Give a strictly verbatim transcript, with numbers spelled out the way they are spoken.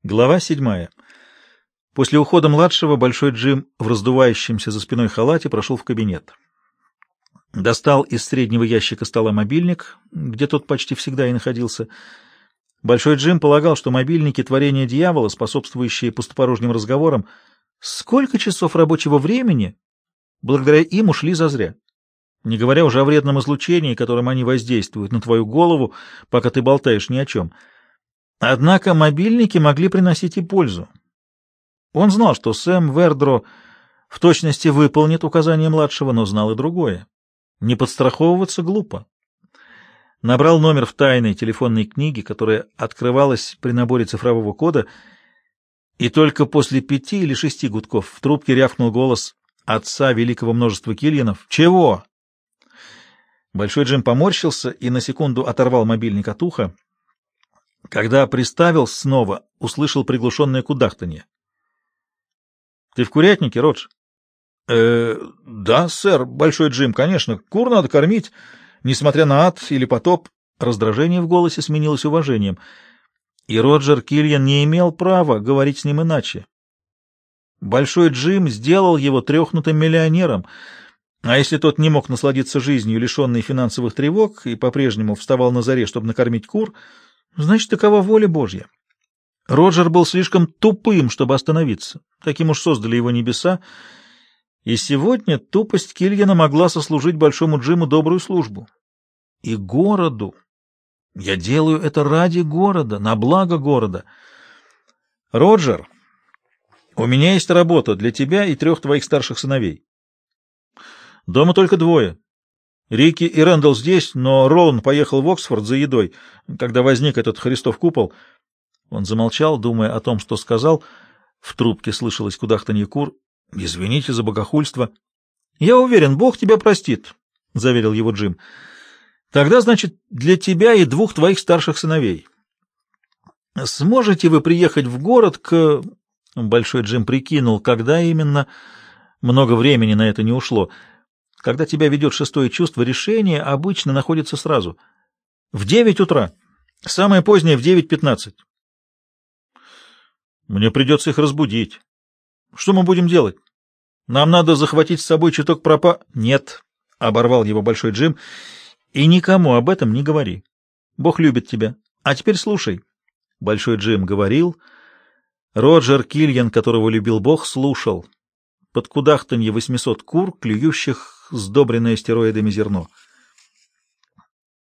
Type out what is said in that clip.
Глава седьмая. После ухода младшего Большой Джим в раздувающемся за спиной халате прошел в кабинет. Достал из среднего ящика стола мобильник, где тот почти всегда и находился. Большой Джим полагал, что мобильники — творение дьявола, способствующие пустопорожним разговорам. Сколько часов рабочего времени благодаря им ушли зазря? Не говоря уже о вредном излучении, которым они воздействуют на твою голову, пока ты болтаешь ни о чем. Однако мобильники могли приносить и пользу. Он знал, что Сэм Вердро в точности выполнит указания младшего, но знал и другое. Не подстраховываться глупо. Набрал номер в тайной телефонной книге, которая открывалась при наборе цифрового кода, и только после пяти или шести гудков в трубке рявкнул голос отца великого множества Кильянов. «Чего?» Большой Джим поморщился и на секунду оторвал мобильник от уха. Когда приставил снова, услышал приглушенное кудахтанье. — Ты в курятнике, Родж? Э, — Да, сэр, Большой Джим, конечно. Кур надо кормить, несмотря на ад или потоп. Раздражение в голосе сменилось уважением, и Роджер Кильян не имел права говорить с ним иначе. Большой Джим сделал его трехнутым миллионером, а если тот не мог насладиться жизнью, лишенной финансовых тревог, и по-прежнему вставал на заре, чтобы накормить кур, значит, такова воля Божья. Роджер был слишком тупым, чтобы остановиться. Таким уж создали его небеса. И сегодня тупость Кильяна могла сослужить Большому Джиму добрую службу. И городу. Я делаю это ради города, на благо города. Роджер, у меня есть работа для тебя и трех твоих старших сыновей. Дома только двое. Рики и Рэндалл здесь, но Роун поехал в Оксфорд за едой, когда возник этот Христов купол. Он замолчал, думая о том, что сказал. В трубке слышалось кудахтанье кур. — Извините за богохульство. — Я уверен, Бог тебя простит, — заверил его Джим. — Тогда, значит, для тебя и двух твоих старших сыновей. Сможете вы приехать в город к... Большой Джим прикинул, когда именно. Много времени на это не ушло. Когда тебя ведет шестое чувство, решение обычно находится сразу. В девять утра. Самое позднее в девять пятнадцать. Мне придется их разбудить. Что мы будем делать? Нам надо захватить с собой чуток пропа... Нет, — оборвал его Большой Джим, — и никому об этом не говори. Бог любит тебя. А теперь слушай. Большой Джим говорил. Роджер Кильян, которого любил Бог, слушал. Под кудахтанье восьмисот кур, клюющих сдобренное стероидами зерно.